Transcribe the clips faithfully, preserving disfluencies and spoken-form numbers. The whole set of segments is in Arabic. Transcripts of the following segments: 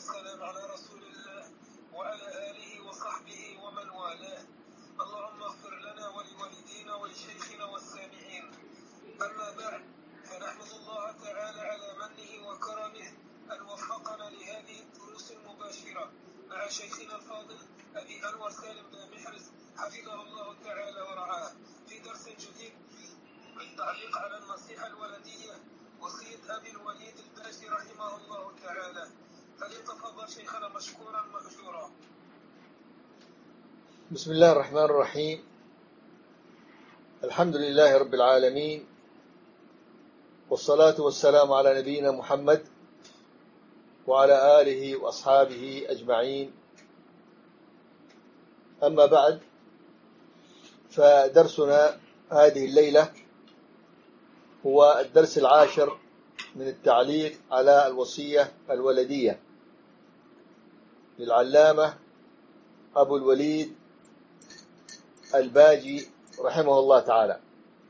والسلام على رسول الله وعلى آله وصحبه ومن والاه. اللهم اغفر لنا ولوالدينا ولشيخنا والسامعين. أما بعد، فنحمد الله تعالى على منه وكرمه أن وفقنا لهذه الدروس المباشرة مع شيخنا الفاضل أبي أنور سالم بن محرز حفظه الله تعالى ورعاه في درس جديد من تعليق على النصيحة الولدية وصية أبي الوليد الباجي رحمه الله تعالى. فليتفضل شيخنا مشكورا مأجورا. بسم الله الرحمن الرحيم. الحمد لله رب العالمين، والصلاة والسلام على نبينا محمد وعلى آله وأصحابه أجمعين. أما بعد، فدرسنا هذه الليلة هو الدرس العاشر من التعليق على الوصية الولدية للعلامة أبو الوليد الباجي رحمه الله تعالى.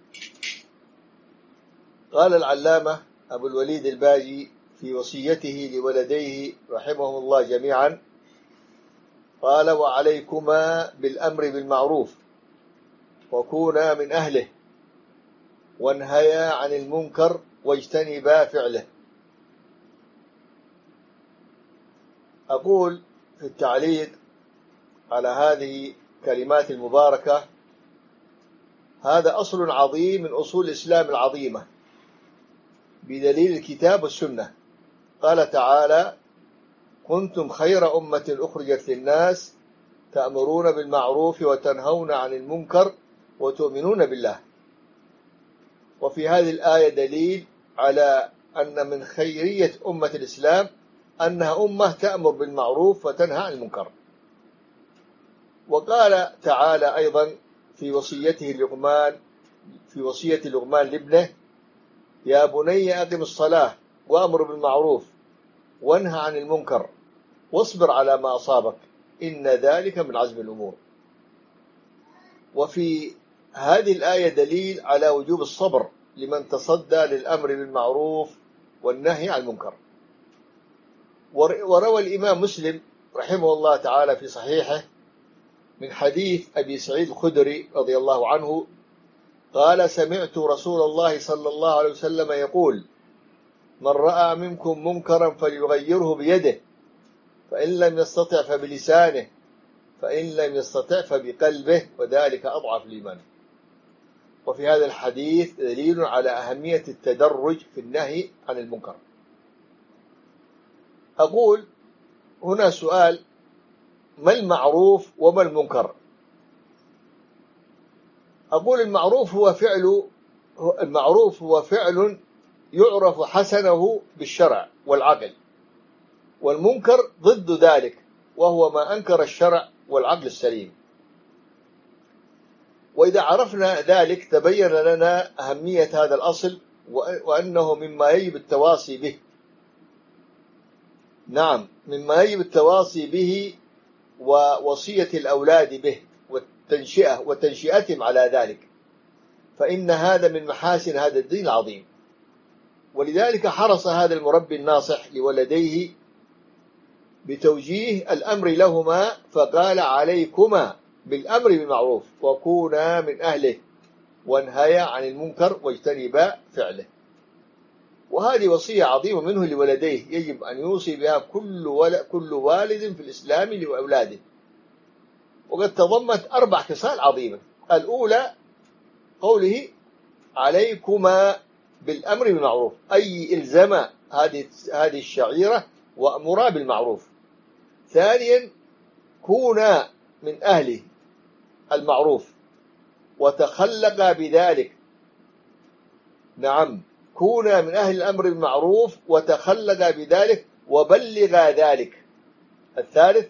قال العلامة أبو الوليد الباجي في وصيته لولديه رحمه الله جميعا، قال: وعليكما بالأمر بالمعروف وكونا من أهله وانهيا عن المنكر واجتنبا فعله. أقول في التعليق على هذه الكلمات المباركة: هذا أصل عظيم من أصول الإسلام العظيمة بدليل الكتاب والسنة. قال تعالى: كنتم خير أمة أخرجت للناس تأمرون بالمعروف وتنهون عن المنكر وتؤمنون بالله. وفي هذه الآية دليل على أن من خيرية أمة الإسلام أنها أمة تأمر بالمعروف وتنهى عن المنكر. وقال تعالى أيضا في وصيته لقمان في وصية لقمان لابنه: يا بني أقم الصلاة وأمر بالمعروف وانهى عن المنكر واصبر على ما أصابك إن ذلك من عزم الأمور. وفي هذه الآية دليل على وجوب الصبر لمن تصدى للأمر بالمعروف والنهي عن المنكر. وروى الإمام مسلم رحمه الله تعالى في صحيحه من حديث أبي سعيد الخدري رضي الله عنه قال: سمعت رسول الله صلى الله عليه وسلم يقول: من رأى منكم منكرا فليغيره بيده، فإن لم يستطع فبلسانه، فإن لم يستطع فبقلبه، وذلك أضعف الإيمان. وفي هذا الحديث دليل على أهمية التدرج في النهي عن المنكر. أقول هنا سؤال: ما المعروف وما المنكر؟ أقول المعروف هو فعل المعروف هو فعل يعرف حسنه بالشرع والعقل، والمنكر ضد ذلك وهو ما أنكر الشرع والعقل السليم. وإذا عرفنا ذلك تبين لنا أهمية هذا الأصل وأنه مما يجب التواصي به. نعم، مما يجب التواصي به ووصية الأولاد به والتنشئة وتنشئتهم على ذلك، فإن هذا من محاسن هذا الدين العظيم. ولذلك حرص هذا المربي الناصح لولديه بتوجيه الأمر لهما، فقال: عليكما بالأمر بالمعروف وكونا من أهله وانهيا عن المنكر واجتنبا فعله. وهذه وصية عظيمة منه لولديه يجب أن يوصي بها كل كل والد في الإسلام لأولاده. وقد تضمنت أربع خصال عظيمة. الأولى قوله: عليكما بالأمر بالمعروف، أي إلزم هذه هذه الشعيرة وأمرا بالمعروف. ثانيا: كونا من أهله المعروف وتخلق بذلك. نعم، كونا من أهل الأمر بالمعروف وتخلق بذلك وبلغا ذلك. الثالث: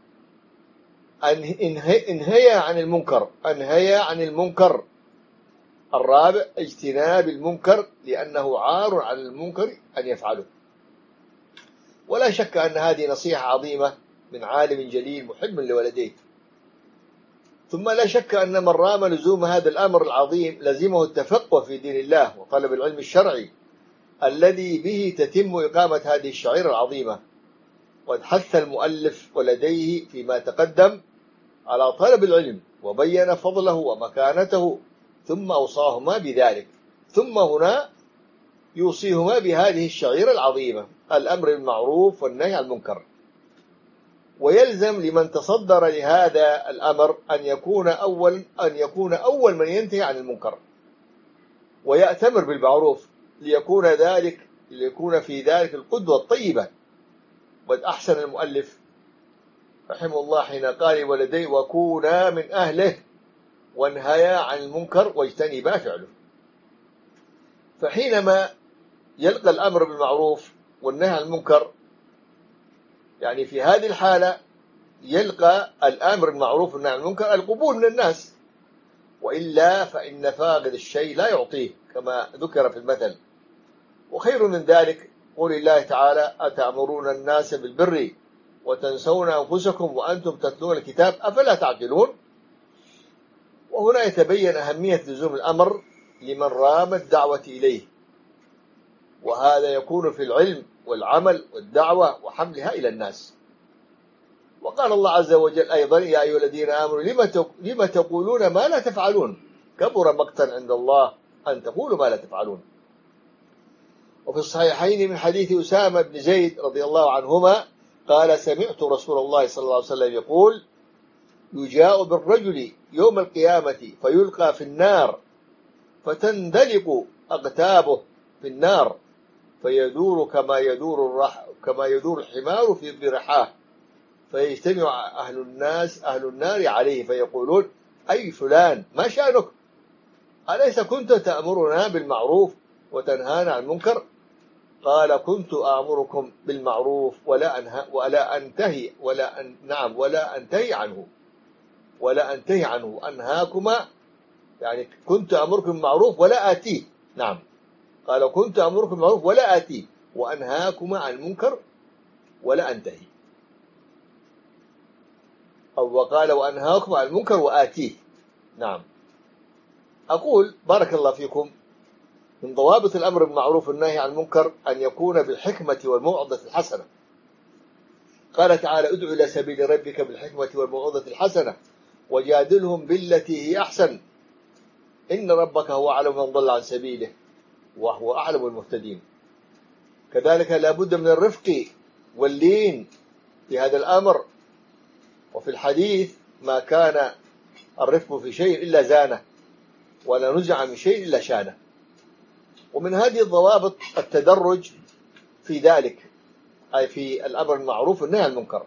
انهيا عن المنكر انهيا عن المنكر. الرابع: اجتناب المنكر لأنه عار عن المنكر أن يفعله. ولا شك أن هذه نصيحة عظيمة من عالم جليل محب لولديه. ثم لا شك أن من رام لزوم هذا الأمر العظيم لزمه التفقه في دين الله وطلب العلم الشرعي الذي به تتم إقامة هذه الشعيرة العظيمة. قد حث المؤلف ولديه فيما تقدم على طلب العلم وبين فضله ومكانته، ثم أوصاهما بذلك، ثم هنا يوصيهما بهذه الشعيرة العظيمة: الأمر بالمعروف والنهي عن المنكر. ويلزم لمن تصدر لهذا الأمر أن يكون أول أن يكون أول من ينتهي عن المنكر ويأتمر بالمعروف، ليكون ذلك ليكون في ذلك القدوة الطيبة. قد أحسن المؤلف رحمه الله حين قال ولدي: وكونا من أهله وانهيا عن المنكر واجتنبا فعله. فحينما يلقى الأمر بالمعروف والنهي عن المنكر، يعني في هذه الحالة يلقى الأمر بالمعروف والنهي عن المنكر القبول من الناس، وإلا فإن فاقد الشيء لا يعطيه كما ذكر في المثل. وخير من ذلك قول الله تعالى: أتأمرون الناس بالبر وتنسون أنفسكم وأنتم تتلون الكتاب أفلا تعقلون. وهنا يتبين أهمية لزوم الأمر لمن رام الدعوة إليه، وهذا يكون في العلم والعمل والدعوة وحملها إلى الناس. وقال الله عز وجل أيضا: يا أيها الذين آمنوا لم تقولون ما لا تفعلون كبر مقتا عند الله أن تقولوا ما لا تفعلون. وفي الصحيحين من حديث أسامة بن زيد رضي الله عنهما قال: سمعت رسول الله صلى الله عليه وسلم يقول: يجاء بالرجل يوم القيامة فيلقى في النار فتندلق أقتابه في النار فيدور كما يدور الرح كما يدور الحمار في برحاه، فيجتمع أهل الناس أهل النار عليه فيقولون: أي فلان ما شأنك؟ أليس كنت تأمرنا بالمعروف وتنهانا عن المنكر؟ قال: كنت آمركم بالمعروف ولا أنهى ولا أنتهي ولا أن نعم ولا أنتهي عنه ولا أنتهي عنه أنهاكما، يعني كنت أمركم بالمعروف ولا آتيه. نعم، قال: كنت أمركم بالمعروف ولا آتيه وأنهاكما عن المنكر ولا أنتهي، أو وقال: وأنهاكم عن المنكر وآتيه. نعم. أقول بارك الله فيكم: من ضوابط الأمر بالمعروف والنهي عن المنكر أن يكون بالحكمة والموعظة الحسنة. قال تعالى: ادع إلى سبيل ربك بالحكمة والموعظة الحسنة وجادلهم بالتي هي أحسن إن ربك هو أعلم من ضل عن سبيله وهو أعلم المهتدين. كذلك لا بد من الرفق واللين في هذا الأمر. وفي الحديث: ما كان الرفق في شيء إلا زانه ولا نزع من شيء إلا شانه. ومن هذه الضوابط التدرج في ذلك، أي في الأمر المعروف والنهي عن المنكر،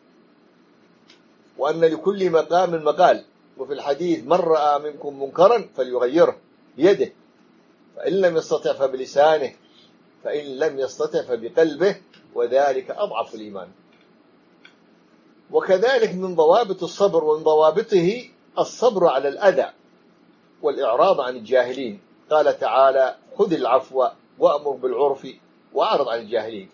وأن لكل مقام مقال. وفي الحديث: من رأى منكم منكرا فليغيره بيده، فإن لم يستطع فبلسانه، فإن لم يستطع فبقلبه، وذلك أضعف الإيمان. وكذلك من ضوابط الصبر ومن ضوابطه الصبر على الأذى والإعراض عن الجاهلين. قال تعالى: خذ العفو وأمر بالعرف وأعرض عن الجاهلين.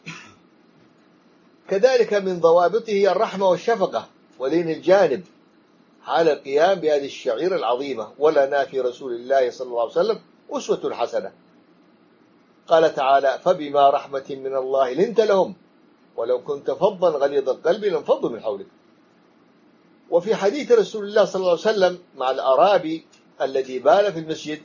كذلك من ضوابطه الرحمة والشفقة ولين الجانب على القيام بهذه الشعيرة العظيمة: ولنا في رسول الله صلى الله عليه وسلم أسوة حسنة. قال تعالى: فبما رحمة من الله لنت لهم ولو كنت فظا غليظ القلب لانفضوا من حولك. وفي حديث رسول الله صلى الله عليه وسلم مع الأعرابي الذي بال في المسجد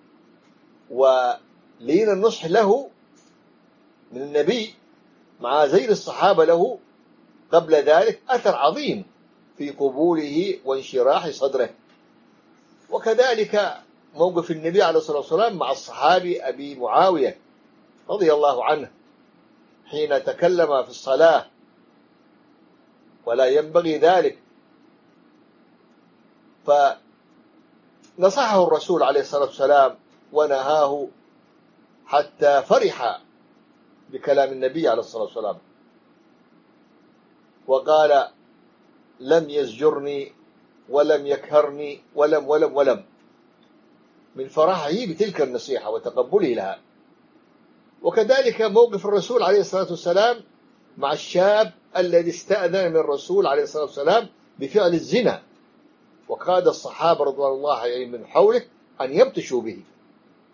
ولين النصح له من النبي مع زير الصحابة له قبل ذلك أثر عظيم في قبوله وانشراح صدره. وكذلك موقف النبي عليه الصلاة والسلام مع الصحابي أبي معاوية رضي الله عنه حين تكلم في الصلاة ولا ينبغي ذلك، فنصحه الرسول عليه الصلاة والسلام ونهاه حتى فرح بكلام النبي عليه الصلاة والسلام، وقال: لم يزجرني ولم يكهرني ولم ولم ولم من فرحه بتلك النصيحة وتقبله لها. وكذلك موقف الرسول عليه الصلاة والسلام مع الشاب الذي استأذن من الرسول عليه الصلاة والسلام بفعل الزنا، وقاد الصحابة رضوان الله عليهم من حوله أن يبطشوا به،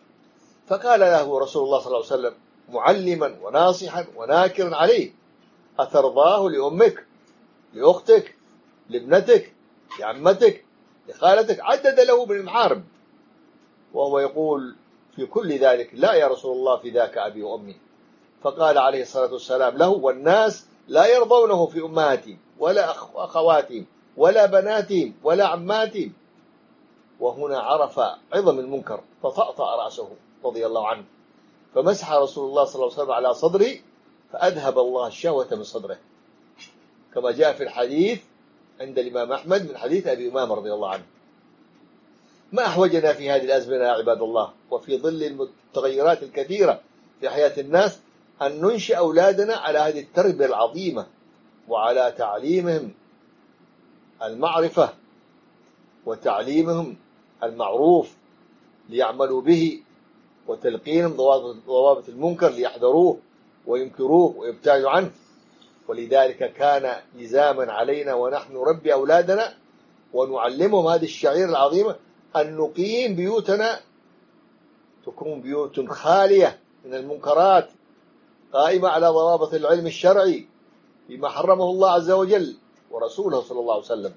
فقال له رسول الله صلى الله عليه وسلم معلما وناصحا وناكرا عليه: أترضاه لأمك، لأختك، لابنتك، لعمتك، لخالتك؟ عدد له من المحارم، وهو يقول في كل ذلك: لا يا رسول الله، في ذاك أبي وأمي. فقال عليه الصلاة والسلام له: والناس لا يرضونه في أمهاتهم ولا أخواتهم ولا بناتهم ولا عماتهم. وهنا عرف عظم المنكر فطأطأ رأسه رضي الله عنه، فمسح رسول الله صلى الله عليه وسلم على صدره فأذهب الله الشهوة من صدره، كما جاء في الحديث عند الإمام أحمد من حديث أبي أمامة رضي الله عنه. ما أحوجنا في هذه الأزمنة يا عباد الله، وفي ظل المتغيرات الكثيرة في حياة الناس، أن ننشئ أولادنا على هذه التربية العظيمة، وعلى تعليمهم المعرفة وتعليمهم المعروف ليعملوا به، وتلقينهم ضوابط المنكر ليحذروه وينكروه ويبتعدوا عنه. ولذلك كان لزاما علينا ونحن نربي أولادنا ونعلمهم هذه الشعيرة العظيمة، أن نقيم بيوتنا تكون بيوت خالية من المنكرات، قائمة على ضوابط العلم الشرعي بما حرمه الله عز وجل ورسوله صلى الله عليه وسلم،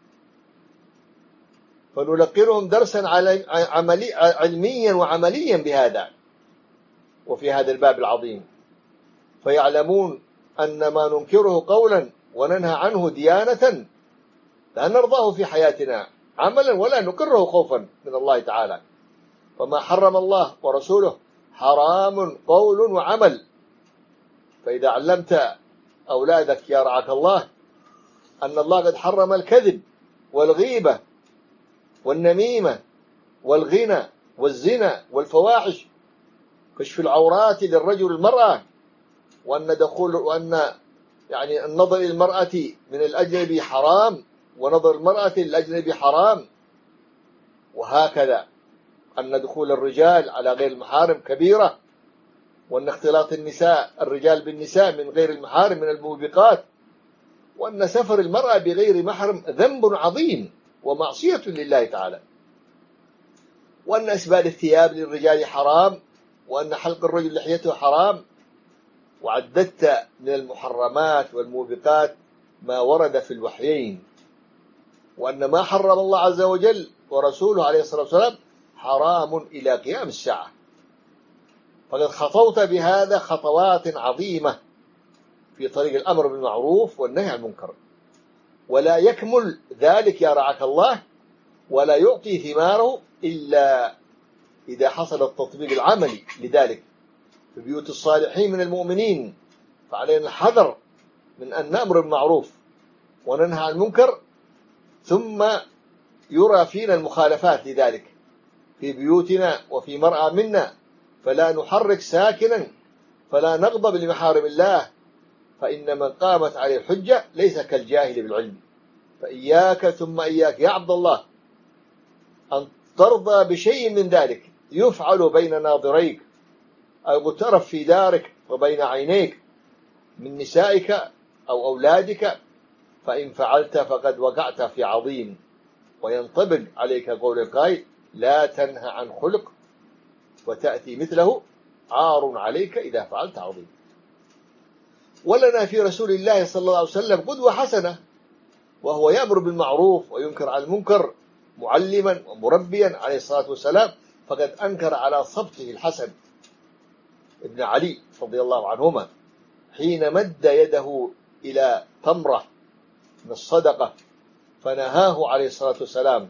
فنلقنهم درسا عملي علميا وعمليا بهذا وفي هذا الباب العظيم، فيعلمون أن ما ننكره قولا وننهى عنه ديانة لا نرضاه في حياتنا عملا ولا نقره خوفا من الله تعالى. فما حرم الله ورسوله حرام قول وعمل. فإذا علمت أولادك يا رعاك الله أن الله قد حرم الكذب والغيبة والنميمة والغنى والزنا والفواحش، كشف العورات للرجل والمرأة، وأن دخول وأن يعني النظر إلى المرأة من الأجنبي حرام، ونظر المرأة للأجنبي حرام، وهكذا أن دخول الرجال على غير المحارم كبيرة، وأن اختلاط النساء الرجال بالنساء من غير المحارم من الموبقات، وأن سفر المرأة بغير محرم ذنب عظيم ومعصية لله تعالى، وأن أسبال الثياب للرجال حرام، وأن حلق الرجل لحيته حرام. وعددت من المحرمات والموبقات ما ورد في الوحيين، وأن ما حرم الله عز وجل ورسوله عليه الصلاة والسلام حرام إلى قيام الساعة. فقد خطوت بهذا خطوات عظيمة في طريق الأمر بالمعروف والنهي عن المنكر، ولا يكمل ذلك يا رعاك الله ولا يعطي ثماره إلا إذا حصل التطبيق العملي لذلك في بيوت الصالحين من المؤمنين. فعلينا الحذر من أن نأمر بالمعروف وننهى عن المنكر ثم يرى فينا المخالفات لذلك في بيوتنا وفي مرأى منا، فلا نحرك ساكنا، فلا نغضب لمحارم الله، فإن من قامت عليه الحجة ليس كالجاهل بالعلم. فإياك ثم إياك يا عبد الله أن ترضى بشيء من ذلك يفعل بين ناظريك أو يترف في دارك وبين عينيك من نسائك أو أولادك، فإن فعلت فقد وقعت في عظيم. وينطبق عليك قول القائل: لا تنهى عن خلق وتأتي مثله، عار عليك إذا فعلت عظيم. ولنا في رسول الله صلى الله عليه وسلم قدوة حسنة، وهو يأمر بالمعروف وينكر عن المنكر معلما ومربيا عليه الصلاة والسلام. فقد أنكر على صبته الحسن ابن علي رضي الله عنهما حين مد يده إلى تمرة من الصدقة فنهاه عليه الصلاة والسلام،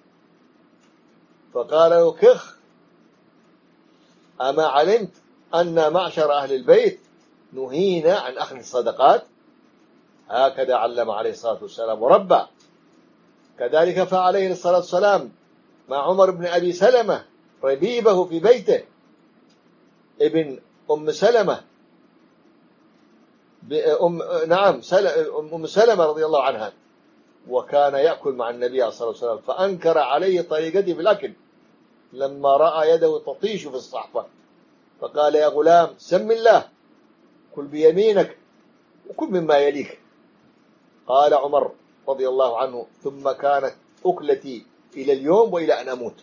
فقال له: كخ، أما علمت أن معشر أهل البيت نهينا عن أخذ الصدقات؟ هكذا علم عليه الصلاة والسلام وربى. كذلك فعل عليه الصلاة والسلام مع عمر بن أبي سلمة ربيبه في بيته، ابن أم سلمة أم نعم أم سلمة رضي الله عنها، وكان يأكل مع النبي عليه الصلاة والسلام، فأنكر عليه طريقته في الأكل لما رأى يده تطيش في الصحفة، فقال: يا غلام سم الله، كل بيمينك وكل مما يليك. قال عمر رضي الله عنه: ثم كانت أكلتي إلى اليوم وإلى أن أموت.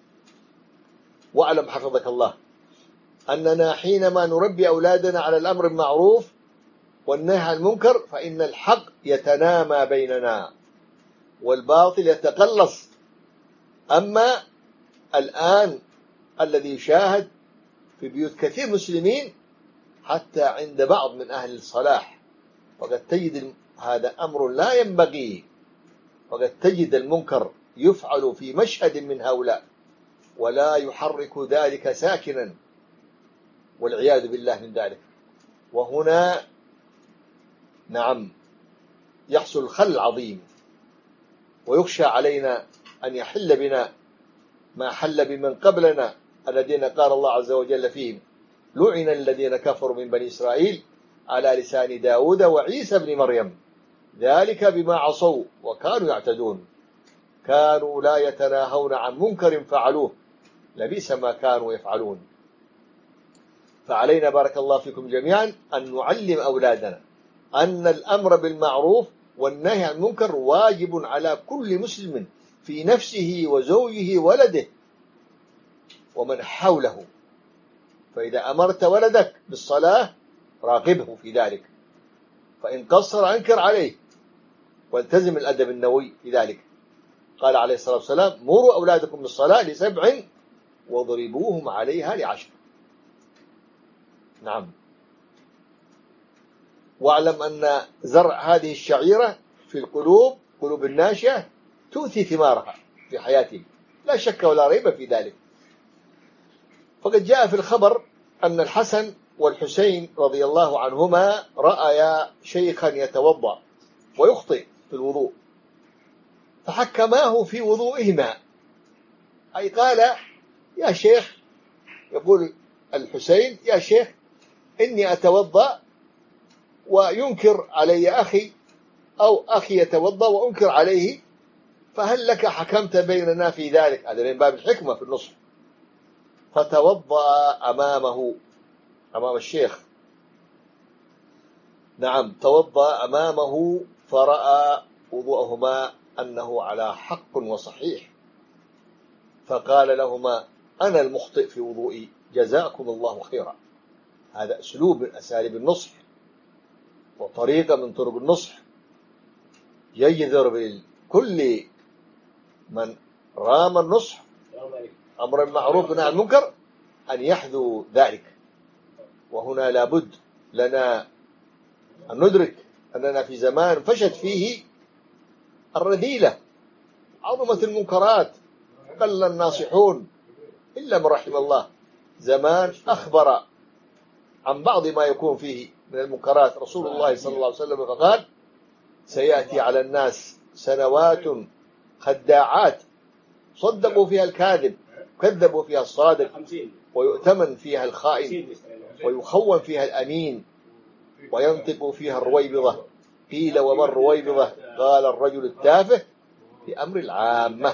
واعلم حفظك الله أننا حينما نربي أولادنا على الأمر بالمعروف والنهي عن المنكر فإن الحق يتنامى بيننا والباطل يتقلص. أما الآن الذي يشاهد في بيوت كثير مسلمين حتى عند بعض من أهل الصلاح، وقد تجد هذا أمر لا ينبغي، وقد تجد المنكر يفعل في مشهد من هؤلاء ولا يحرك ذلك ساكنا، والعياذ بالله من ذلك. وهنا نعم يحصل الخلل عظيم، ويخشى علينا أن يحل بنا ما حل بمن قبلنا الذين قال الله عز وجل فيهم: لعن الذين كفروا من بني إسرائيل على لسان داود وعيسى بن مريم ذلك بما عصوا وكانوا يعتدون كانوا لا يتناهون عن منكر فعلوه لبئس ما كانوا يفعلون. فعلينا بارك الله فيكم جميعا أن نعلم أولادنا أن الأمر بالمعروف والنهي عن المنكر واجب على كل مسلم في نفسه وزوجه وولده ومن حوله. فإذا أمرت ولدك بالصلاة راقبه في ذلك، فإن قصر أنكر عليه، والتزم الأدب النبوي في ذلك. قال عليه الصلاة والسلام: مروا أولادكم بالصلاة لسبع واضربوهم عليها لعشر. نعم. واعلم أن زرع هذه الشعيرة في القلوب قلوب الناشئة تؤتي ثمارها في حياتهم، لا شك ولا ريب في ذلك. فقد جاء في الخبر أن الحسن والحسين رضي الله عنهما رأيا شيخا يتوضأ ويخطئ في الوضوء، فحكماه في وضوئهما، أي قال: يا شيخ، يقول الحسين: يا شيخ إني أتوضأ وينكر علي أخي، أو أخي يتوضأ وأنكر عليه، فهل لك حكمت بيننا في ذلك؟ هذا من باب الحكمة في النصح. فتوضأ أمامه، أمام الشيخ، نعم توضأ أمامه، فرأى وضوءهما أنه على حق وصحيح، فقال لهما: أنا المخطئ في وضوئي، جزاكم الله خيرا. هذا أسلوب من أساليب النصح وطريقة من طرق النصح. يجدر بكل من رام النصح أمر المعروف ونهي عن المنكر أن يحذو ذلك. وهنا لابد لنا أن ندرك أننا في زمان فشت فيه الرذيلة، عظمة المنكرات، قل الناصحون إلا من رحم الله. زمان أخبر عن بعض ما يكون فيه من المنكرات رسول الله صلى الله عليه وسلم، فقال: سيأتي على الناس سنوات خداعات صدقوا فيها الكاذب كذبوا فيها الصادق، ويؤتمن فيها الخائن ويخون فيها الأمين، وينطق فيها الرويبضة. قيل: وما الرويبضة؟ قال: الرجل التافه في أمر العامة.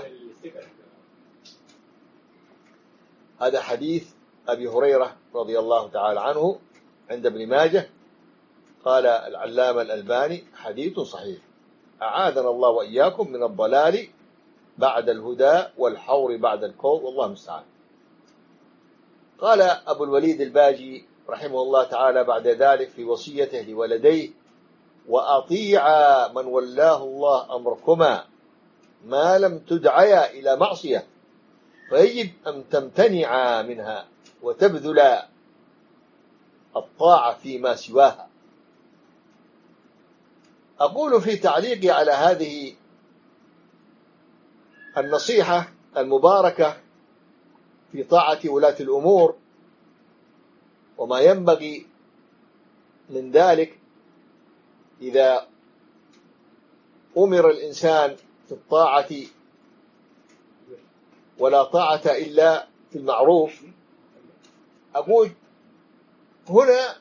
هذا حديث أبي هريرة رضي الله تعالى عنه عند ابن ماجه. قال العلامة الألباني: حديث صحيح، أعاذنا الله وإياكم من الضلال بعد الهدى والحور بعد الكون، والله المستعان. قال أبو الوليد الباجي رحمه الله تعالى بعد ذلك في وصيته لولديه: وأطيعا من ولاه الله أمركما ما لم تدعيا إلى معصية، فيجب أن تمتنعا منها وتبذلا الطاعة فيما سواها. أقول في تعليقي على هذه النصيحة المباركة في طاعة ولاة الأمور وما ينبغي من ذلك إذا أمر الإنسان في الطاعة، ولا طاعة إلا في المعروف. أقول هنا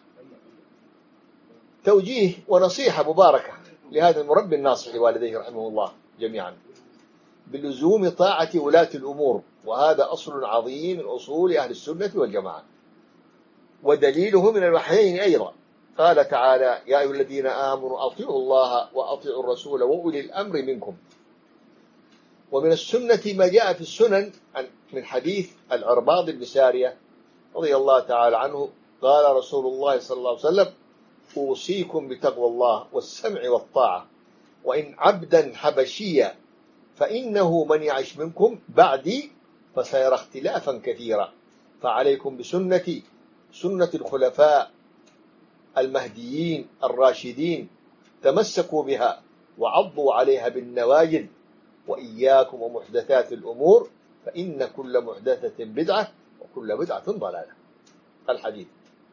توجيه ونصيحة مباركة لهذا المربي الناصح لوالديه رحمه الله جميعا بلزوم طاعة ولاة الأمور، وهذا أصل عظيم من أصول أهل السنة والجماعة، ودليله من الوحيين أيضا. قال تعالى: يا أيها الذين آمنوا أطيعوا الله وأطيعوا الرسول وأولي الأمر منكم. ومن السنة ما جاء في السنن من حديث العرباض بن سارية رضي الله تعالى عنه قال رسول الله صلى الله عليه وسلم: أوصيكم بتقوى الله والسمع والطاعة، وإن عبدا حبشيا فإنه من يعش منكم بعدي فسيرى اختلافا كثيرا، فعليكم بسنتي سنة الخلفاء المهديين الراشدين، تمسكوا بها وعضوا عليها بالنواجذ، وإياكم ومحدثات الأمور فإن كل محدثة بدعة وكل بدعة ضلالة. الحديث.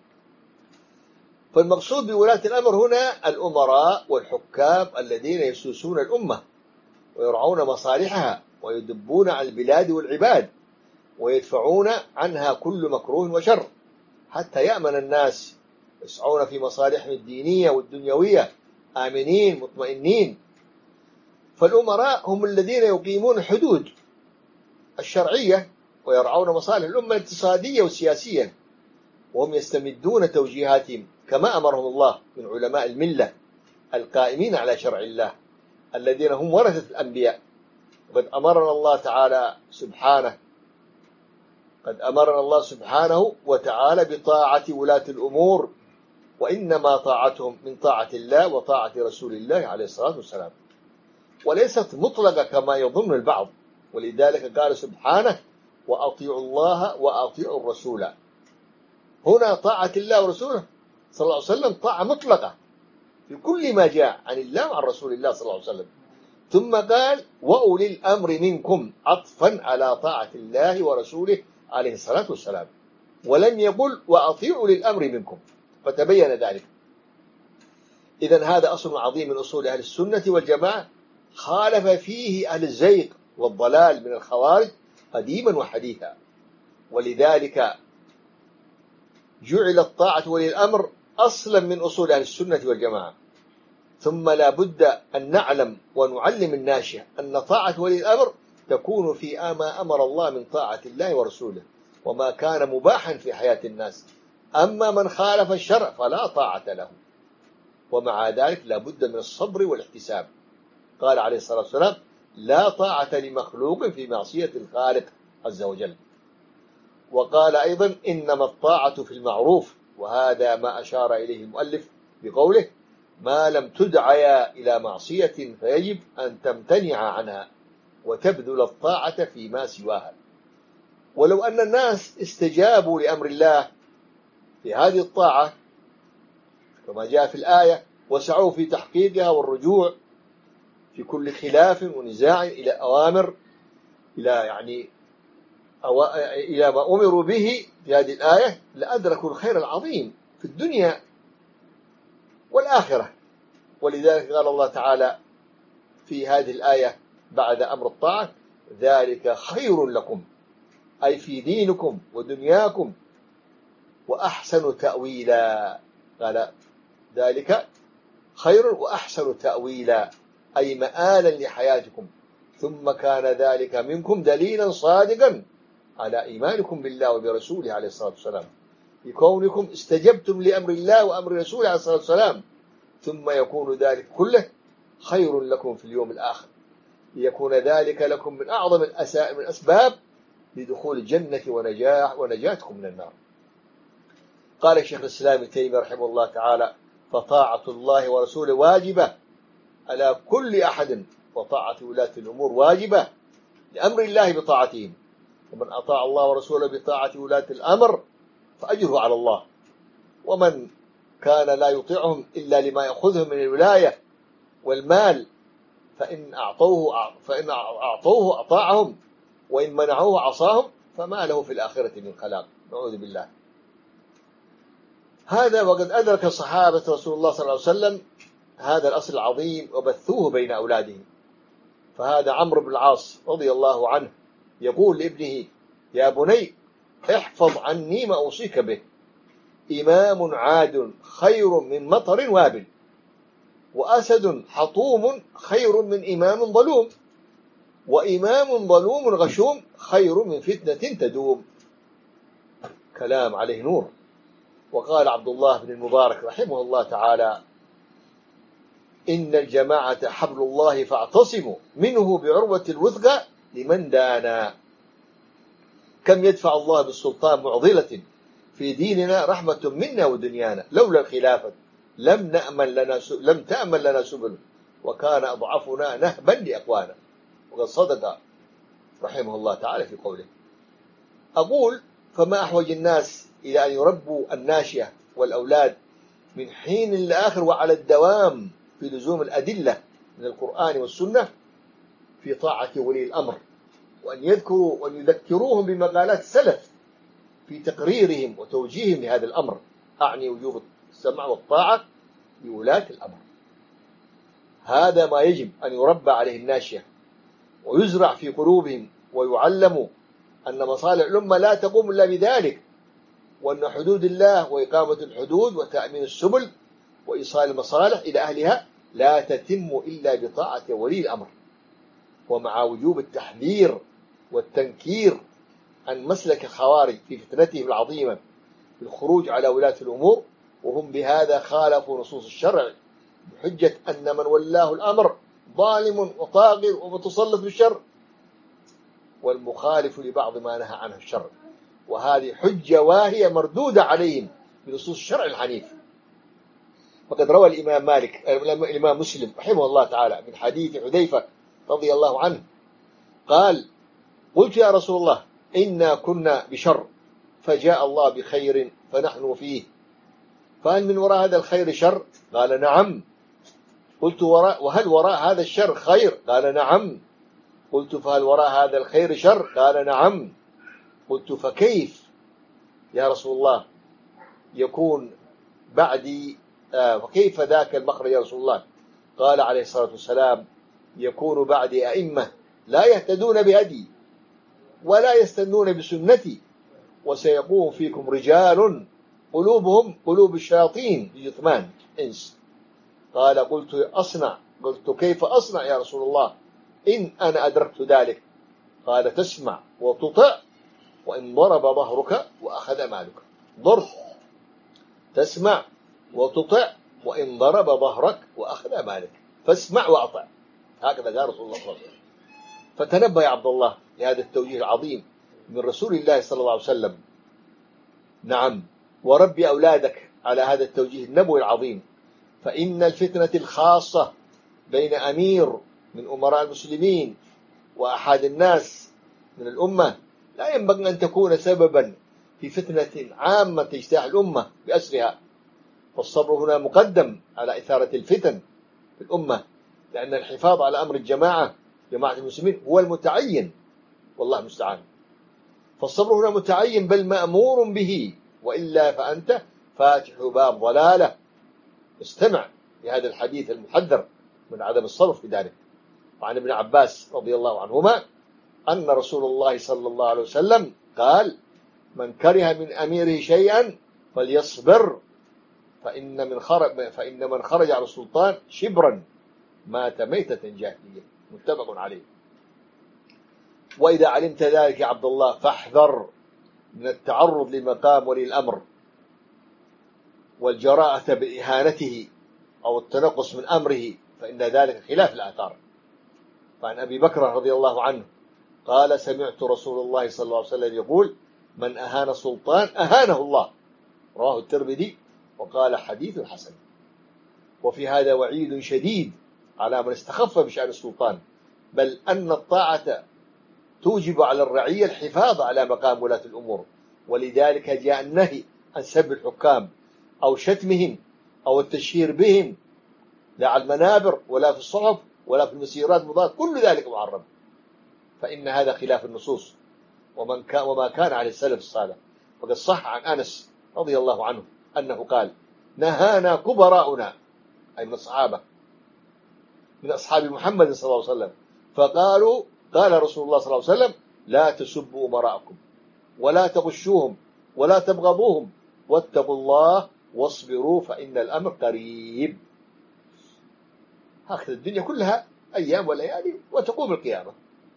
فالمقصود بولاة الأمر هنا الأمراء والحكام الذين يسوسون الأمة ويرعون مصالحها ويدبون على البلاد والعباد ويدفعون عنها كل مكروه وشر حتى يأمن الناس، يسعون في مصالحهم الدينية والدنيوية آمنين مطمئنين. فالأمراء هم الذين يقيمون الحدود الشرعية ويرعون مصالح الأمة الاقتصادية والسياسية، وهم يستمدون توجيهاتهم كما أمرهم الله من علماء الملة القائمين على شرع الله الذين هم ورثة الأنبياء. قد أمرنا الله تعالى سبحانه قد أمرنا الله سبحانه وتعالى بطاعة ولاة الأمور، وإنما طاعتهم من طاعة الله وطاعة رسول الله عليه الصلاة والسلام، وليست مطلقة كما يظن البعض. ولذلك قال سبحانه وأطيعوا الله وأطيعوا الرسول. هنا طاعة الله ورسوله صلى الله عليه وسلم طاعة مطلقة في كل ما جاء عن الله وعن رسول الله صلى الله عليه وسلم، ثم قال وأولي الأمر منكم عطفا على طاعة الله ورسوله عليه الصلاة والسلام، ولم يقل وأطيعوا للأمر منكم، فتبين ذلك. إذن هذا أصل عظيم من أصول أهل السنة والجماعة، خالف فيه أهل الزيغ والضلال من الخوارج قديما وحديثا. ولذلك جعل الطاعة ولي الأمر أصلا من أصول أهل السنة والجماعة. ثم لا بد أن نعلم ونعلم الناشئ أن طاعة ولي الأمر تكون في ما أمر الله من طاعة الله ورسوله وما كان مباحا في حياة الناس، أما من خالف الشرع فلا طاعة له. ومع ذلك لا بد من الصبر والاحتساب. قال عليه الصلاة والسلام لا طاعة لمخلوق في معصية الخالق عز وجل. وقال أيضا إنما الطاعة في المعروف، وهذا ما أشار إليه المؤلف بقوله ما لم تدعيا إلى معصية فيجب أن تمتنع عنها وتبذل الطاعة فيما سواها. ولو أن الناس استجابوا لأمر الله في هذه الطاعة كما جاء في الآية وسعوا في تحقيقها والرجوع في كل خلاف ونزاع إلى أوامر إلى يعني أو إلى ما أمروا به في هذه الآية لأدركوا الخير العظيم في الدنيا والآخرة. ولذلك قال الله تعالى في هذه الآية بعد أمر الطاعة ذلك خير لكم، أي في دينكم ودنياكم، وأحسن تأويلا. قال ذلك خير وأحسن تأويلا أي مآلا لحياتكم، ثم كان ذلك منكم دليلا صادقا على إيمانكم بالله وبرسوله عليه الصلاة والسلام، بكونكم استجبتم لأمر الله وأمر رسوله عليه الصلاة والسلام، ثم يكون ذلك كله خير لكم في اليوم الآخر، ليكون ذلك لكم من أعظم من أسباب لدخول الجنة ونجاح ونجاتكم من النار. قال الشيخ الإسلام ابن تيمية رحمه الله تعالى فطاعة الله ورسوله واجبة على كل أحد، وطاعة ولاة الأمور واجبة لأمر الله بطاعتهم، ومن أطاع الله ورسوله بطاعة ولاة الأمر فأجره على الله، ومن كان لا يطيعهم إلا لما يأخذهم من الولاية والمال فإن أعطوه فإن أعطوه أطاعهم وإن منعوه عصاهم فما له في الآخرة من خلاق، نعوذ بالله. هذا وقد أدرك صحابة رسول الله صلى الله عليه وسلم هذا الأصل العظيم وبثوه بين أولادهم. فهذا عمرو بن العاص رضي الله عنه يقول لابنه يا بني احفظ عني ما أوصيك به، إمام عادل خير من مطر وابل، وأسد حطوم خير من إمام ظلوم، وإمام ظلوم غشوم خير من فتنة تدوم. كلام عليه نور. وقال عبد الله بن المبارك رحمه الله تعالى إن الجماعة حبل الله فاعتصموا منه بعروة الوثقى لمن دانا. كم يدفع الله بالسلطان معضلة في ديننا رحمة منا ودنيانا، لولا الخلافة لم نأمن لنا لم تأمن لنا سبل، وكان أضعفنا نهبا لأقوانا. وقد صدق رحمه الله تعالى في قوله. أقول: فما أحوج الناس إلى أن يربوا الناشئة والأولاد من حين لآخر وعلى الدوام في لزوم الأدلة من القرآن والسنة في طاعة ولي الأمر، وأن يذكروا وأن يذكروهم بمقالات السلف في تقريرهم وتوجيههم لهذا الأمر، أعني وجوب السمع والطاعة لولاة الأمر. هذا ما يجب أن يربى عليه الناشئة ويزرع في قلوبهم، ويعلموا أن مصالح الأمة لا تقوم إلا بذلك، وأن حدود الله وإقامة الحدود وتأمين السبل وإيصال المصالح إلى أهلها لا تتم إلا بطاعة ولي الأمر، ومع وجوب التحذير والتنكير عن مسلك الخوارج في فتنتهم العظيمة بالخروج على ولاة الأمور، وهم بهذا خالفوا نصوص الشرع بحجة أن من ولاه الأمر ظالم وطاغر ومتسلط بالشر، والمخالف لبعض ما نهى عنه الشرع، وهذه حجة واهية مردودة عليهم بنصوص الشرع الحنيف. وقد روى الإمام مالك الإمام مسلم رحمه الله تعالى من حديث حذيفة رضي الله عنه قال: قلت يا رسول الله إنا كنا بشر فجاء الله بخير فنحن فيه، فهل من وراء هذا الخير شر؟ قال: نعم. قلت: وراء وهل وراء هذا الشر خير؟ قال: نعم. قلت: فهل وراء هذا الخير شر؟ قال: نعم. قلت: فكيف يا رسول الله يكون بعدي آه فكيف ذاك المخرج يا رسول الله؟ قال عليه الصلاة والسلام: يكون بعدي أئمة لا يهتدون بهدي ولا يستنون بسنتي، وسيقوم فيكم رجال قلوبهم قلوب الشياطين بجثمان إنس. قال: قلت: أصنع قلت: كيف أصنع يا رسول الله إن أنا أدركت ذلك؟ قال: تسمع وتطع وإن ضرب ظهرك وأخذ مالك. ضرب تسمع وتطع وإن ضرب ظهرك وأخذ مالك، فاسمع وأطع. هكذا قال رسول الله صلى الله عليه وسلم. فتنبه يا عبد الله لهذا التوجيه العظيم من رسول الله صلى الله عليه وسلم. نعم، وربي أولادك على هذا التوجيه النبوي العظيم، فإن الفتنة الخاصة بين أمير من أمراء المسلمين وأحد الناس من الأمة لا ينبغي أن تكون سببا في فتنة عامة تجتاح الأمة بأسرها، فالصبر هنا مقدم على إثارة الفتن في الأمة، لأن الحفاظ على أمر الجماعة جماعة المسلمين هو المتعين، والله المستعان. فالصبر هنا متعين بل مأمور به، وإلا فأنت فاتح باب ضلالة. استمع لهذا الحديث المحذر من عدم الصبر في ذلك. وعن ابن عباس رضي الله عنهما أن رسول الله صلى الله عليه وسلم قال: من كره من أميره شيئا فليصبر، فإن من خرج فإن من خرج على السلطان شبرا مات ميتة جاهلية. متفق عليه. وإذا علمت ذلك يا عبد الله فاحذر من التعرض لمقام ولي الأمر والجراءة بإهانته أو التنقص من أمره، فإن ذلك خلاف الآثار. فعن أبي بكر رضي الله عنه قال: سمعت رسول الله صلى الله عليه وسلم يقول: من أهان السلطان أهانه الله. رواه الترمذي وقال: حديث حسن. وفي هذا وعيد شديد على من استخف بشأن السلطان، بل أن الطاعة توجب على الرعية الحفاظ على مقام ولاة الأمور، ولذلك جاء النهي عن سب الحكام أو شتمهم أو التشهير بهم، لا على المنابر ولا في الصحف ولا في المسيرات المضاد، كل ذلك محرم، فإن هذا خلاف النصوص ومن كان وما كان على السلف الصالح. وقد صح عن أنس رضي الله عنه أنه قال: نهانا كبراؤنا، أي من الصحابة من أصحاب محمد صلى الله عليه وسلم، فقالوا: قال رسول الله صلى الله عليه وسلم: لا تسبوا أمراءكم ولا تغشوهم ولا تبغضوهم واتقوا الله واصبروا فإن الأمر قريب. هكذا الدنيا كلها أيام وليالي وتقوم القيامة.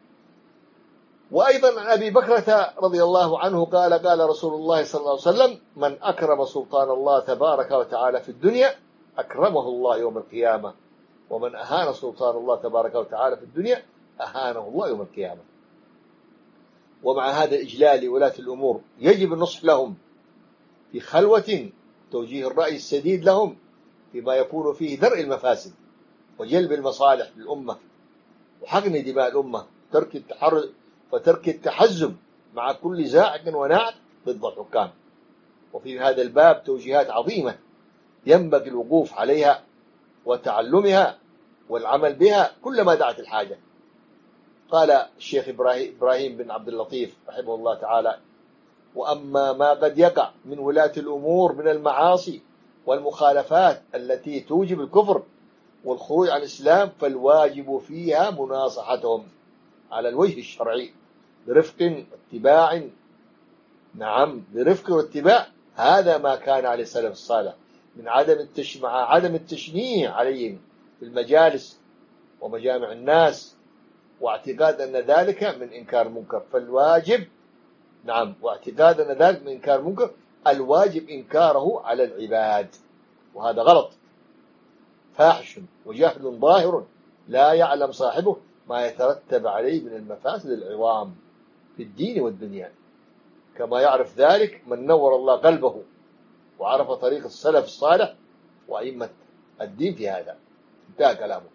وأيضا عن أبي بكرة رضي الله عنه قال: قال رسول الله صلى الله عليه وسلم: من أكرم سلطان الله تبارك وتعالى في الدنيا أكرمه الله يوم القيامة، ومن أهان سلطان الله تبارك وتعالى في الدنيا أهانه الله يوم القيامة. ومع هذا الإجلال ولاة الأمور يجب النصح لهم في خلوة، توجيه الرأي السديد لهم فيما يكون فيه درء المفاسد وجلب المصالح للأمة وحقن دماء الأمة ترك التحرز وترك التحزب مع كل زاعق وناعق ضد الحكام. وفي هذا الباب توجيهات عظيمة ينبغي الوقوف عليها وتعلمها والعمل بها كلما دعت الحاجة. قال الشيخ إبراهيم بن عبد اللطيف رحمه الله تعالى: وأما ما قد يقع من ولاة الأمور من المعاصي والمخالفات التي توجب الكفر والخروج عن الإسلام فالواجب فيها مناصحتهم على الوجه الشرعي برفق واتباع. نعم، برفق واتباع. هذا ما كان عليه السلف الصالح من عدم التش... مع عدم التشنيع عليهم في المجالس ومجامع الناس، واعتقاد أن ذلك من إنكار المنكر. فالواجب نعم واعتقاد أن ذلك من إنكار المنكر الواجب إنكاره على العباد، وهذا غلط فاحش وجهل ظاهر لا يعلم صاحبه ما يترتب عليه من المفاسد العظام في الدين والدنيا، كما يعرف ذلك من نور الله قلبه وعرف طريق السلف الصالح وأئمة الدين في هذا. انتهى كلامه.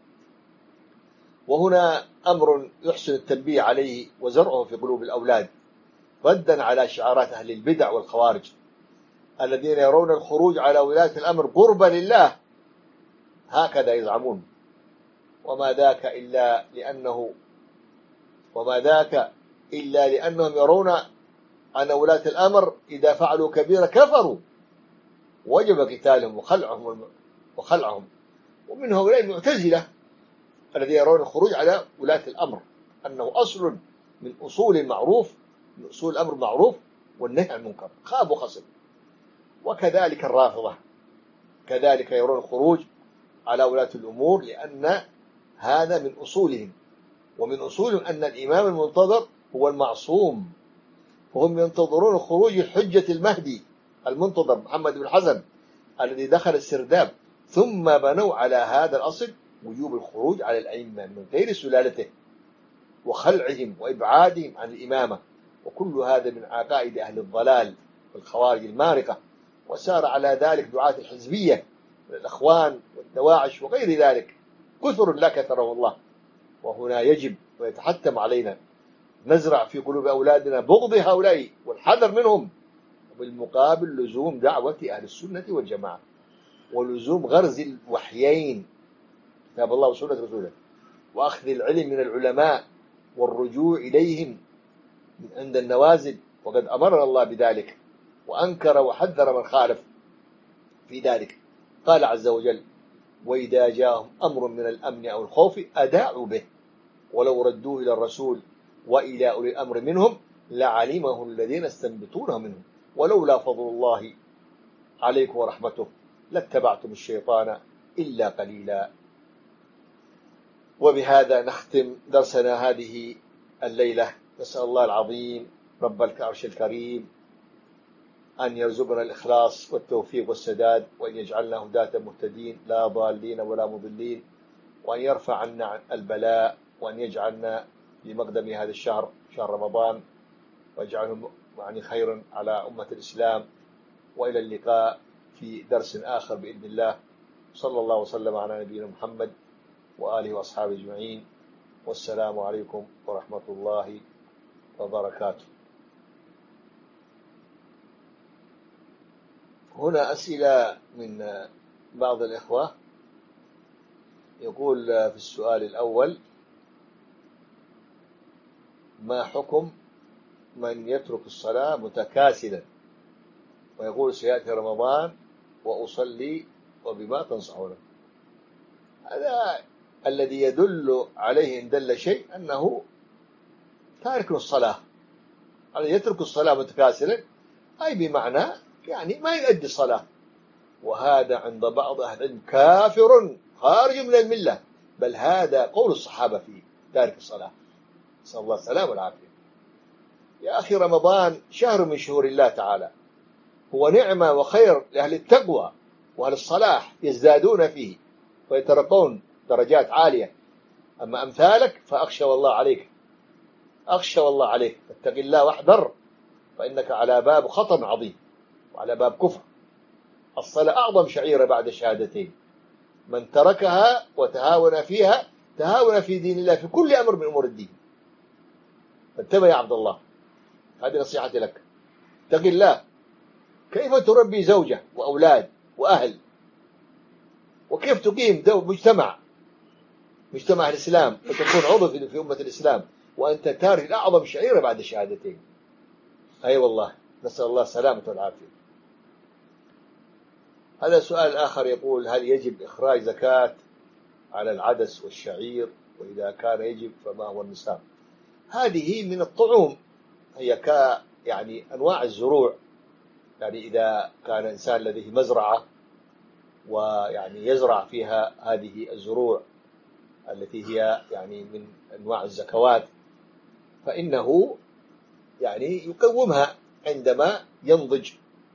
وهنا أمر يحسن التنبيه عليه وزرعه في قلوب الأولاد ردا على شعارات أهل البدع والخوارج الذين يرون الخروج على ولاية الأمر قربا لله، هكذا يزعمون، وما ذاك إلا لأنه وما ذاك إلا لأنهم يرون أن ولاة الأمر إذا فعلوا كبيرة كفروا وجب قتالهم وخلعهم وخلعهم ومن هؤلاء المعتزلة الذين يرون الخروج على ولاة الأمر أنه أصل من أصول المعروف من أصول الأمر معروف والنهي عن المنكر، خاب وخسر. وكذلك الرافضة كذلك يرون الخروج على ولاة الأمور لأن هذا من أصولهم، ومن أصولهم أن الإمام المنتظر هو المعصوم، وهم ينتظرون خروج الحجة المهدي المنتظر محمد بن الحسن الذي دخل السرداب، ثم بنوا على هذا الأصل وجوب الخروج على الأئمة من غير سلالته وخلعهم وإبعادهم عن الإمامة. وكل هذا من عقائد أهل الضلال والخوارج المارقة، وسار على ذلك دعاة الحزبية من الأخوان والدواعش وغير ذلك كثر لا كثره الله. وهنا يجب ويتحتم علينا نزرع في قلوب أولادنا بغض هؤلاء والحذر منهم، وبالمقابل لزوم دعوة أهل السنة والجماعة ولزوم غرز الوحيين كتاب الله وسنة رسوله وأخذ العلم من العلماء والرجوع إليهم من عند النوازل، وقد أمرنا الله بذلك وأنكر وحذر من خالف في ذلك. قال عز وجل: وإذا جاءهم أمر من الأمن أو الخوف أذاعوا به ولو ردوه إلى الرسول وإلى أولي الأمر منهم لعلمه الذين استنبطونه منهم ولولا فضل الله عليكم ورحمته لاتبعتم الشيطان إلا قليلا. وبهذا نختم درسنا هذه الليلة. نسأل الله العظيم رب العرش الكريم أن يرزقنا الإخلاص والتوفيق والسداد، وأن يجعلنا هداة مهتدين لا ضالين ولا مضلين، وأن يرفع عنا البلاء، وأن يجعلنا في مقدم هذا الشهر شهر رمضان ويجعله يعني خيرا على أمة الإسلام. وإلى اللقاء في درس آخر بإذن الله. صلى الله وسلم على نبينا محمد وآله وأصحابه أجمعين، والسلام عليكم ورحمة الله وبركاته. هنا أسئلة من بعض الإخوة. يقول في السؤال الأول: ما حكم من يترك الصلاة متكاسلا ويقول سيأتي رمضان وأصلي وبما تنصحونه؟ هذا الذي يدل عليه إن دل شيء أنه تارك الصلاة. الذي يترك الصلاة متكاسلا أي بمعنى يعني ما يؤدي الصلاة، وهذا عند بعض أهل العلم كافر خارج من الملة، بل هذا قول الصحابة في تارك الصلاة، نسأل الله السلامة والعافية. يا أخي، رمضان شهر من شهور الله تعالى، هو نعمة وخير لأهل التقوى وأهل الصلاح يزدادون فيه ويترقون درجات عالية. أما أمثالك فأخشى والله عليك أخشى والله عليك فاتق الله واحذر، فإنك على باب خطر عظيم وعلى باب كفر. الصلاة أعظم شعيرة بعد الشهادتين، من تركها وتهاون فيها تهاون في دين الله في كل أمر من أمور الدين. فانتبه يا عبد الله، هذه نصيحتي لك، اتق الله. كيف تربي زوجة وأولاد وأهل، وكيف تقيم مجتمع مجتمع الإسلام وتكون عضو في أمة الإسلام وأنت تارك أعظم شعيرة بعد الشهادتين. أي أيوة والله، نسأل الله السلامة والعافية. هذا سؤال آخر يقول: هل يجب إخراج زكاة على العدس والشعير؟ وإذا كان يجب فما هو النصاب؟ هذه من الطعوم، هي ك يعني أنواع الزروع. يعني إذا كان إنسان لديه مزرعة ويعني يزرع فيها هذه الزروع التي هي يعني من أنواع الزكوات، فإنه يعني يقومها عندما ينضج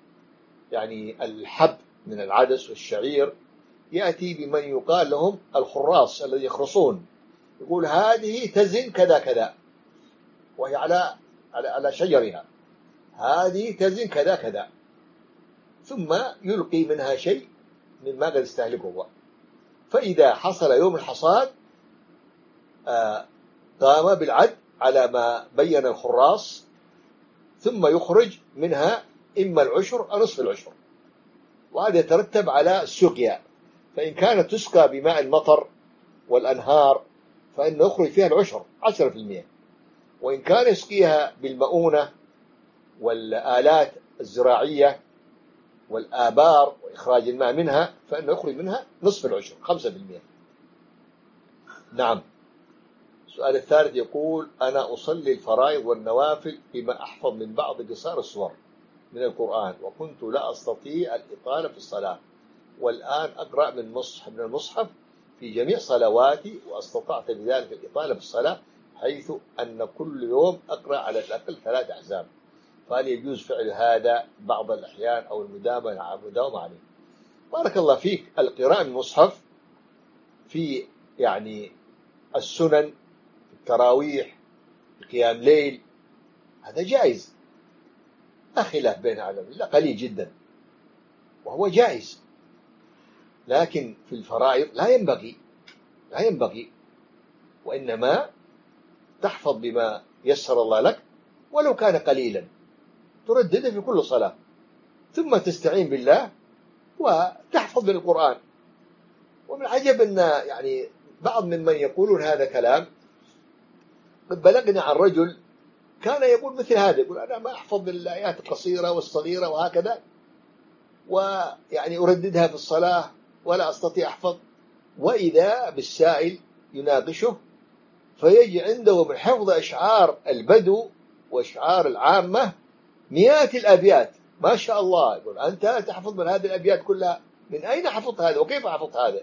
يعني الحب من العدس والشعير، يأتي بمن يقال لهم الخراص الذي يخرصون، يقول هذه تزن كذا كذا، وهي على على على شجرها، هذه تزن كذا كذا، ثم يلقي منها شيء مما قد استهلكه هو. فإذا حصل يوم الحصاد آه قام بالعد على ما بين الخراص، ثم يخرج منها إما العشر أو نصف العشر، وهذا يترتب على السقيا. فإن كانت تسقى بماء المطر والأنهار فإنه يخرج فيها العشر عشرة في المئة، وإن كان يسقيها بالمؤونة والآلات الزراعية والآبار وإخراج الماء منها فإنه يخرج منها نصف العشر خمسة في المئة. نعم. السؤال الثالث يقول: أنا أصلي الفرائض والنوافل بما أحفظ من بعض قصار السور من القرآن، وكنت لا أستطيع الإطالة في الصلاة، والآن أقرأ من مصحف من المصحف في جميع صلواتي، وأستطعت بذلك الإطالة في الصلاة، حيث أن كل يوم أقرأ على الأقل ثلاث أحزاب، فهل يجوز فعل هذا بعض الأحيان أو المداومة عليه؟ بارك الله فيك. القراءة من المصحف في يعني السنن، التراويح، قيام ليل، هذا جائز، لا خلاف بين العلماء، لا قليل جدا وهو جائز. لكن في الفرائض لا ينبغي لا ينبغي وإنما تحفظ بما يسر الله لك ولو كان قليلا، تردده في كل صلاة، ثم تستعين بالله وتحفظ من القرآن. ومن العجب أن يعني بعض ممن يقولون هذا كلام، قد بلغني عن رجل كان يقول مثل هذا، يقول أنا ما أحفظ من الآيات القصيرة والصغيرة وهكذا، ويعني أرددها في الصلاة ولا أستطيع أحفظ. وإذا بالسائل يناقشه فيجي عنده من حفظ أشعار البدو وأشعار العامة مئات الأبيات، ما شاء الله. يقول أنت تحفظ من هذه الأبيات كلها، من أين حفظت هذا وكيف حفظت هذا؟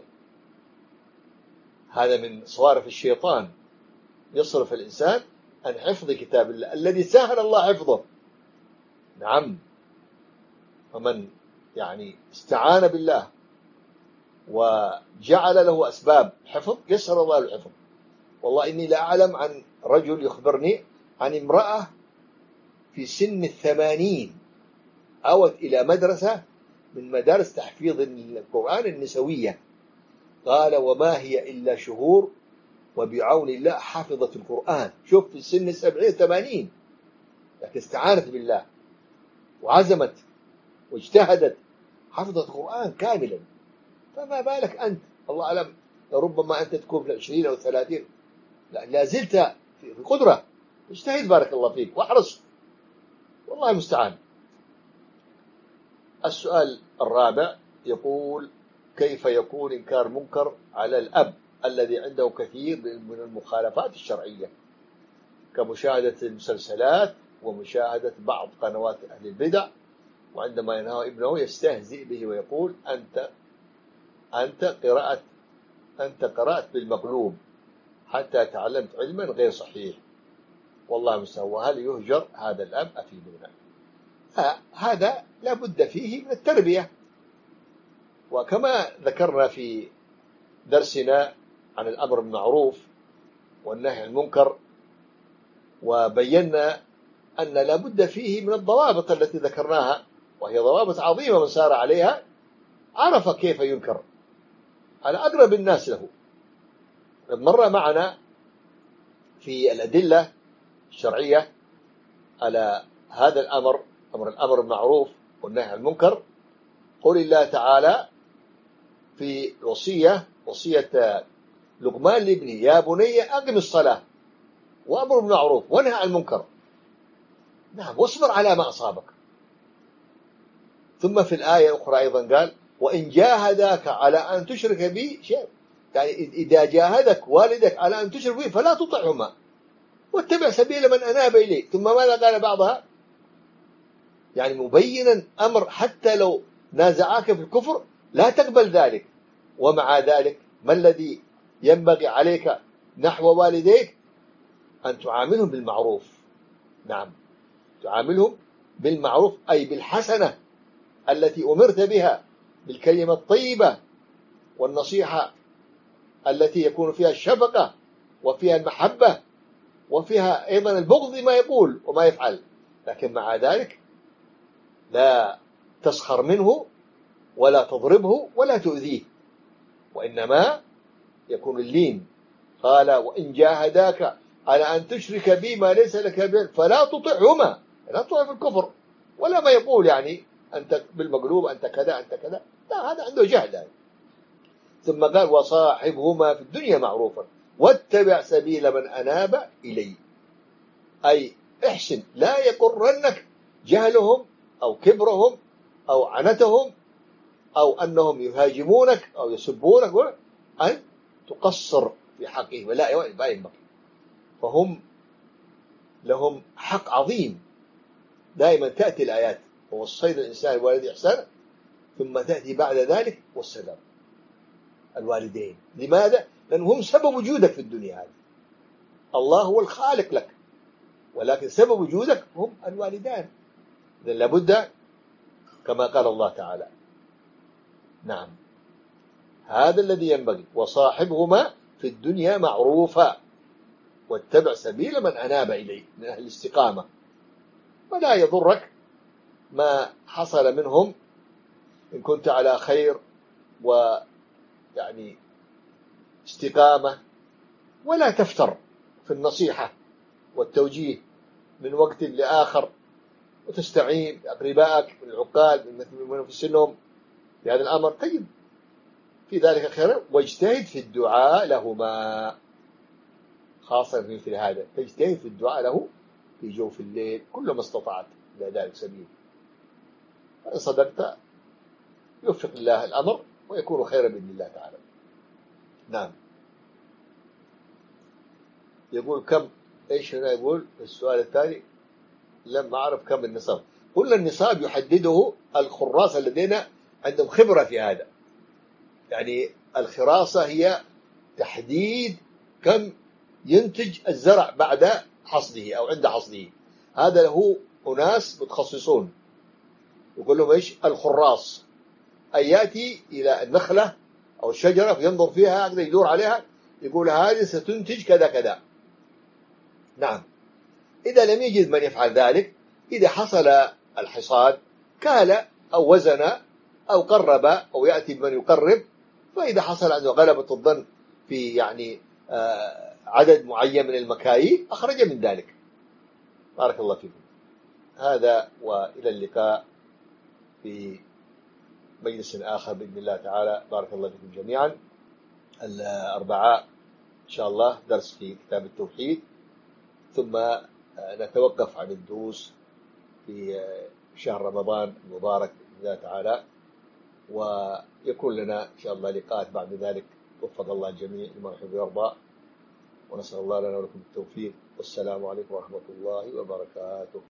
هذا من صوارف الشيطان، يصرف الإنسان عن حفظ كتاب الله الذي سهل الله حفظه. نعم. ومن يعني استعان بالله وجعل له أسباب حفظ يسر الله الحفظ. والله إني لا أعلم عن رجل يخبرني عن امرأة في سن الثمانين أوت إلى مدرسة من مدارس تحفيظ القرآن النسوية، قال وما هي إلا شهور وبعون الله حفظت القرآن. شوف في سن السبعين ثمانين، لكن استعانت بالله وعزمت واجتهدت، حفظت القرآن كاملا. فما بالك أنت؟ الله أعلم، ربما أنت تكون في العشرين أو الثلاثين، لا زلت في قدرة، اجتهد بارك الله فيك واحرص، والله المستعان. السؤال الرابع يقول: كيف يكون إنكار منكر على الأب الذي عنده كثير من المخالفات الشرعية كمشاهدة المسلسلات ومشاهدة بعض قنوات أهل البدع، وعندما ينهى ابنه يستهزئ به ويقول أنت أنت قرأت أنت قرأت بالمقلوب حتى تعلمت علما غير صحيح، والله مستوى. هل يهجر هذا الأب؟ أفيدونا. هذا لا بد فيه من التربية، وكما ذكرنا في درسنا عن الأمر بالمعروف والنهي عن المنكر، وبينا أن لا بد فيه من الضوابط التي ذكرناها، وهي ضوابط عظيمة، من سار عليها عرف كيف ينكر. على أقرب الناس له. مر معنا في الأدلة الشرعية على هذا الأمر، أمر الأمر بالمعروف والنهي عن المنكر، قول الله تعالى في وصية وصية لقمان لابنه: يا بني أقم الصلاة وأمر بالمعروف ونهى عن المنكر، نعم، واصبر على ما أصابك. ثم في الآية الأخرى أيضا قال: وإن جاهداك على أن تشرك بي شيء، يعني إذا جاهدك والدك على أن تشرك بي فلا تطعهما واتبع سبيل من أناب إليه. ثم ماذا قال بعضها؟ يعني مبينا أمر حتى لو نازعاك في الكفر لا تقبل ذلك. ومع ذلك ما الذي ينبغي عليك نحو والديك؟ أن تعاملهم بالمعروف. نعم، تعاملهم بالمعروف، أي بالحسنة التي أمرت بها، بالكلمة الطيبة والنصيحة التي يكون فيها الشفقة وفيها المحبة وفيها أيضا البغض ما يقول وما يفعل. لكن مع ذلك لا تسخر منه ولا تضربه ولا تؤذيه، وإنما يكون اللين. قال: وإن جاهداك على أن تشرك بي ما ليس لك به فلا تطعهما، لا تطع في الكفر ولا ما يقول يعني أنت بالمقلوب أنت كذا أنت كذا، لا، هذا عنده جهل يعني. ثم قال: وصاحبهما في الدنيا معروفا واتبع سبيل من أناب إلي، أي احسن، لا يقرنك جهلهم أو كبرهم أو عنتهم أو أنهم يهاجمونك أو يسبونك، أن تقصر في حقهم، لا ينبغي. فهم لهم حق عظيم. دائما تأتي الآيات: ووصينا الإنسان بوالديه إحسانا، ثم تأتي بعد ذلك والسلام. الوالدين لماذا؟ لأنهم سبب وجودك في الدنيا هذه. الله هو الخالق لك، ولكن سبب وجودك هم الوالدان. إذن لابد كما قال الله تعالى. نعم، هذا الذي ينبغي: وصاحبهما في الدنيا معروفا واتبع سبيل من أناب إليه، من أهل الاستقامة. ولا يضرك ما حصل منهم إن كنت على خير ويعني استقامة، ولا تفتر في النصيحة والتوجيه من وقت لآخر، وتستعين بأقربائك من العقال من في سنهم في هذا الأمر. طيب، في ذلك خير، واجتهد في الدعاء لهما، خاصة في مثل هذا، تجتهد في الدعاء له في جوف الليل كل ما استطعت، إلى ذلك سبيل. فإن صدقت يوفق الله الأمر ويكون خيرا بإذن الله تعالى. نعم. يقول كم إيش هنا؟ يقول السؤال الثاني: لم أعرف كم النصاب. قلنا النصاب يحدده الخراس الذين عندهم خبرة في هذا. يعني الخراسة هي تحديد كم ينتج الزرع بعد حصده أو عند حصده. هذا له أناس متخصصون يقول لهم إيش؟ الخراس، أي يأتي إلى النخلة أو الشجرة فينظر فيها، يقدر يدور عليها، يقول هذه ستنتج كذا كذا. نعم. إذا لم يجد من يفعل ذلك، إذا حصل الحصاد كال أو وزن أو قرب أو يأتي بمن يقرب، فإذا حصل عنده غلبة الظن في يعني آه عدد معين من المكاييل أخرج من ذلك. بارك الله فيكم. هذا وإلى اللقاء في مجلس آخر بإذن الله تعالى. بارك الله فيكم جميعا. الأربعاء إن شاء الله درس في كتاب التوحيد، ثم نتوقف عن الدروس في شهر رمضان المبارك بإذن الله تعالى، ويكون لنا إن شاء الله لقاءات بعد ذلك. وفق الله الجميع لما يحب ويرضى، ونسأل الله لنا ولكم التوفيق. والسلام عليكم ورحمة الله وبركاته.